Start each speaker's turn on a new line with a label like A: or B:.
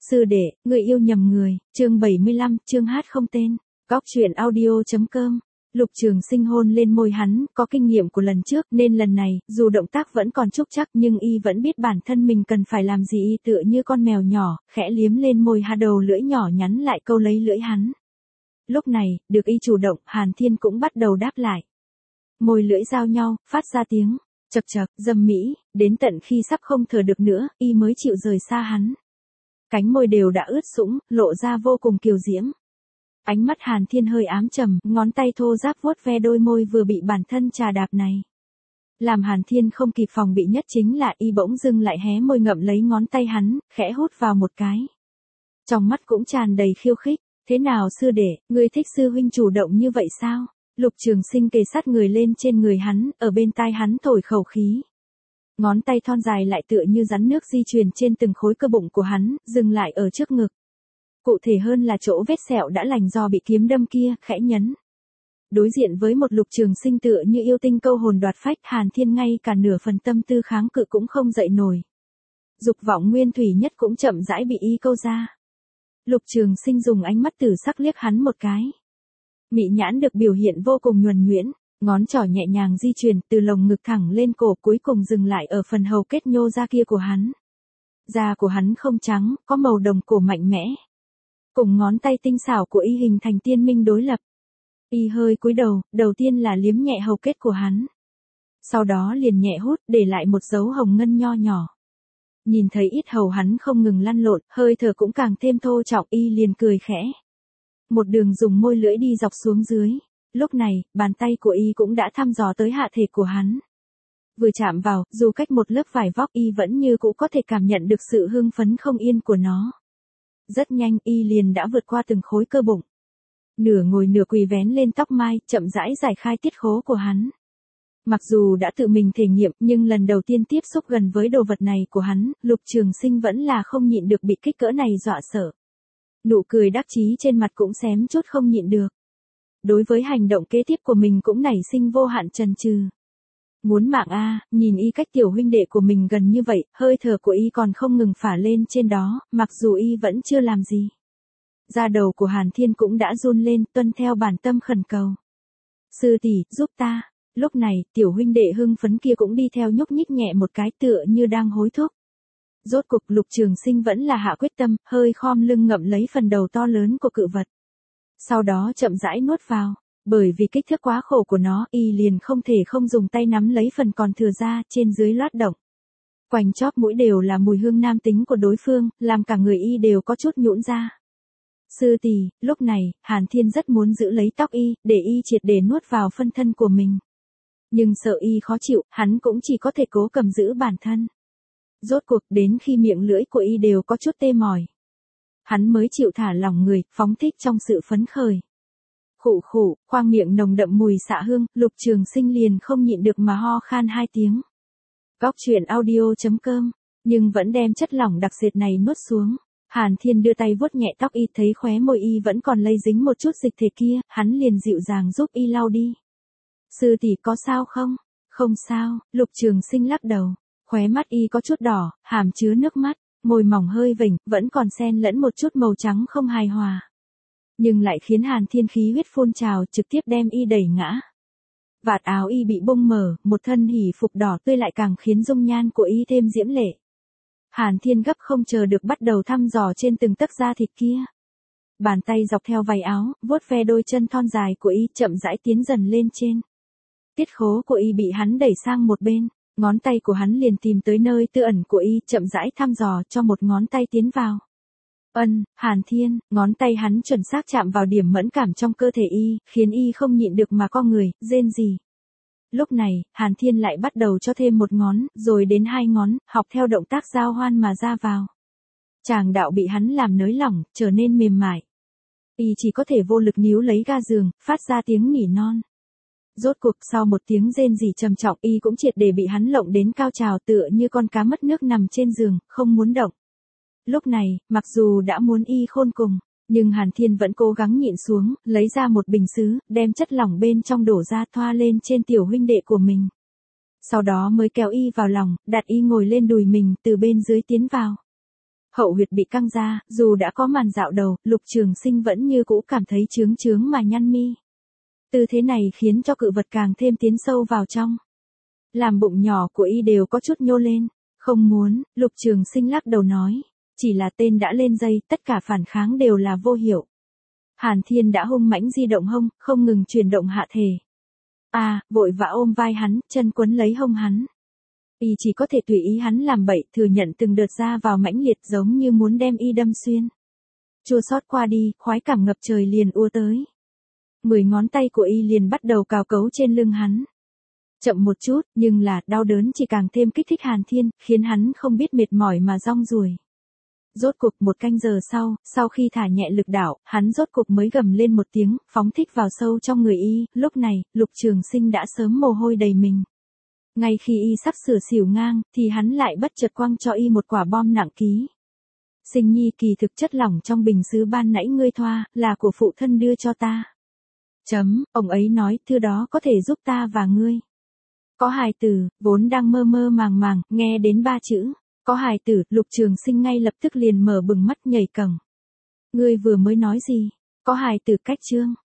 A: Sư đệ, người yêu nhầm người, chương 75, chương hát không tên. Góc truyện audio.com. Lục Trường Sinh hôn lên môi hắn, có kinh nghiệm của lần trước nên lần này, dù động tác vẫn còn trúc trắc nhưng y vẫn biết bản thân mình cần phải làm gì, y tựa như con mèo nhỏ, khẽ liếm lên môi hà, đầu lưỡi nhỏ nhắn lại câu lấy lưỡi hắn. Lúc này, được y chủ động, Hàn Thiên cũng bắt đầu đáp lại. Môi lưỡi giao nhau, phát ra tiếng chậc chậc, dâm mỹ, đến tận khi sắp không thở được nữa, y mới chịu rời xa hắn. Cánh môi đều đã ướt sũng, lộ ra vô cùng kiều diễm. Ánh mắt Hàn Thiên hơi ám trầm, ngón tay thô ráp vuốt ve đôi môi vừa bị bản thân trà đạp này. Làm Hàn Thiên không kịp phòng bị nhất chính là y bỗng dưng lại hé môi ngậm lấy ngón tay hắn, khẽ hút vào một cái. Trong mắt cũng tràn đầy khiêu khích, thế nào sư đệ, ngươi thích sư huynh chủ động như vậy sao? Lục Trường Sinh kề sát người lên trên người hắn, ở bên tai hắn thổi khẩu khí. Ngón tay thon dài lại tựa như rắn nước di chuyển trên từng khối cơ bụng của hắn, dừng lại ở trước ngực. Cụ thể hơn là chỗ vết sẹo đã lành do bị kiếm đâm kia, khẽ nhấn. Đối diện với một Lục Trường Sinh tựa như yêu tinh câu hồn đoạt phách, Hàn Thiên ngay cả nửa phần tâm tư kháng cự cũng không dậy nổi. Dục vọng nguyên thủy nhất cũng chậm rãi bị y câu ra. Lục Trường Sinh dùng ánh mắt tử sắc liếc hắn một cái. Mị nhãn được biểu hiện vô cùng nhuần nhuyễn, ngón trỏ nhẹ nhàng di chuyển từ lồng ngực thẳng lên cổ, cuối cùng dừng lại ở phần hầu kết nhô ra kia của hắn. Da của hắn không trắng, có màu đồng cổ mạnh mẽ. Cùng ngón tay tinh xảo của y hình thành tiên minh đối lập. Y hơi cúi đầu, đầu tiên là liếm nhẹ hầu kết của hắn. Sau đó liền nhẹ hút, để lại một dấu hồng ngân nho nhỏ. Nhìn thấy ít hầu hắn không ngừng lăn lộn, hơi thở cũng càng thêm thô trọng, y liền cười khẽ. Một đường dùng môi lưỡi đi dọc xuống dưới. Lúc này, bàn tay của y cũng đã thăm dò tới hạ thể của hắn. Vừa chạm vào, dù cách một lớp vải vóc, y vẫn như cũ có thể cảm nhận được sự hưng phấn không yên của nó. Rất nhanh, y liền đã vượt qua từng khối cơ bụng. Nửa ngồi nửa quỳ vén lên tóc mai, chậm rãi giải khai tiết khố của hắn. Mặc dù đã tự mình thể nghiệm, nhưng lần đầu tiên tiếp xúc gần với đồ vật này của hắn, Lục Trường Sinh vẫn là không nhịn được bị kích cỡ này dọa sợ. Nụ cười đắc chí trên mặt cũng xém chút không nhịn được. Đối với hành động kế tiếp của mình cũng nảy sinh vô hạn chần chừ. Muốn mạng a, nhìn y cách tiểu huynh đệ của mình gần như vậy, hơi thở của y còn không ngừng phả lên trên đó, mặc dù y vẫn chưa làm gì. Da đầu của Hàn Thiên cũng đã run lên, tuân theo bản tâm khẩn cầu. Sư tỷ, giúp ta. Lúc này, tiểu huynh đệ hưng phấn kia cũng đi theo nhúc nhích nhẹ một cái tựa như đang hối thúc. Rốt cục Lục Trường Sinh vẫn là hạ quyết tâm, hơi khom lưng ngậm lấy phần đầu to lớn của cự vật. Sau đó chậm rãi nuốt vào, bởi vì kích thước quá khổ của nó, y liền không thể không dùng tay nắm lấy phần còn thừa ra, trên dưới loát động. Quanh chóp mũi đều là mùi hương nam tính của đối phương, làm cả người y đều có chút nhũn ra. Sư tỷ, lúc này, Hàn Thiên rất muốn giữ lấy tóc y, để y triệt để nuốt vào phân thân của mình. Nhưng sợ y khó chịu, hắn cũng chỉ có thể cố cầm giữ bản thân. Rốt cuộc đến khi miệng lưỡi của y đều có chút tê mỏi. Hắn mới chịu thả lỏng người, phóng thích trong sự phấn khởi. Khụ khụ, khoang miệng nồng đậm mùi xạ hương, Lục Trường Sinh liền không nhịn được mà ho khan 2 tiếng. Góc truyện audio.com, nhưng vẫn đem chất lỏng đặc sệt này nuốt xuống. Hàn Thiên đưa tay vuốt nhẹ tóc y, thấy khóe môi y vẫn còn lây dính một chút dịch thể kia, hắn liền dịu dàng giúp y lau đi. Sư tỷ có sao không? Không sao, Lục Trường Sinh lắc đầu. Khóe mắt y có chút đỏ, hàm chứa nước mắt, môi mỏng hơi vểnh, vẫn còn xen lẫn một chút màu trắng không hài hòa. Nhưng lại khiến Hàn Thiên khí huyết phun trào, trực tiếp đem y đẩy ngã. Vạt áo y bị bung mở, một thân hỉ phục đỏ tươi lại càng khiến dung nhan của y thêm diễm lệ. Hàn Thiên gấp không chờ được bắt đầu thăm dò trên từng tấc da thịt kia. Bàn tay dọc theo váy áo, vuốt ve đôi chân thon dài của y, chậm rãi tiến dần lên trên. Tiết khố của y bị hắn đẩy sang một bên, ngón tay của hắn liền tìm tới nơi tư ẩn của y, chậm rãi thăm dò cho một ngón tay tiến vào. Hàn Thiên, ngón tay hắn chuẩn xác chạm vào điểm mẫn cảm trong cơ thể y, khiến y không nhịn được mà co người, rên rỉ. Lúc này, Hàn Thiên lại bắt đầu cho thêm một ngón, rồi đến 2 ngón, học theo động tác giao hoan mà ra vào. Tràng đạo bị hắn làm nới lỏng, trở nên mềm mại. Y chỉ có thể vô lực níu lấy ga giường, phát ra tiếng nỉ non. Rốt cuộc sau một tiếng rên rỉ trầm trọng, y cũng triệt để bị hắn lộng đến cao trào, tựa như con cá mất nước nằm trên giường, không muốn động. Lúc này, mặc dù đã muốn y khôn cùng, nhưng Hàn Thiên vẫn cố gắng nhịn xuống, lấy ra một bình sứ, đem chất lỏng bên trong đổ ra thoa lên trên tiểu huynh đệ của mình. Sau đó mới kéo y vào lòng, đặt y ngồi lên đùi mình, từ bên dưới tiến vào. Hậu huyệt bị căng ra, dù đã có màn dạo đầu, Lục Trường Sinh vẫn như cũ cảm thấy chướng chướng mà nhăn mi. Tư thế này khiến cho cự vật càng thêm tiến sâu vào trong. Làm bụng nhỏ của y đều có chút nhô lên. Không muốn, Lục Trường Sinh lắc đầu nói. Chỉ là tên đã lên dây, tất cả phản kháng đều là vô hiệu. Hàn Thiên đã hung mãnh di động hông, không ngừng chuyển động hạ thể. Vội vã ôm vai hắn, chân quấn lấy hông hắn. Y chỉ có thể tùy ý hắn làm bậy, thừa nhận từng đợt ra vào mãnh liệt giống như muốn đem y đâm xuyên. Chua xót qua đi, khoái cảm ngập trời liền ùa tới. 10 ngón tay của y liền bắt đầu cào cấu trên lưng hắn. Chậm một chút, nhưng là đau đớn chỉ càng thêm kích thích Hàn Thiên, khiến hắn không biết mệt mỏi mà rong ruổi. Rốt cục 1 canh giờ sau khi thả nhẹ lực đạo, hắn rốt cục mới gầm lên một tiếng, phóng thích vào sâu trong người y, lúc này, Lục Trường Sinh đã sớm mồ hôi đầy mình. Ngay khi y sắp sửa xỉu ngang, thì hắn lại bất chợt quăng cho y một quả bom nặng ký. Sinh nhi kỳ thực chất lỏng trong bình sứ ban nãy ngươi thoa, là của phụ thân đưa cho ta. Ông ấy nói, thứ đó có thể giúp ta và ngươi. Có hài tử, vốn đang mơ mơ màng màng, nghe đến 3 chữ. Có hài tử, Lục Trường Sinh ngay lập tức liền mở bừng mắt nhảy cẫng. Ngươi vừa mới nói gì? Có hài tử cách chương.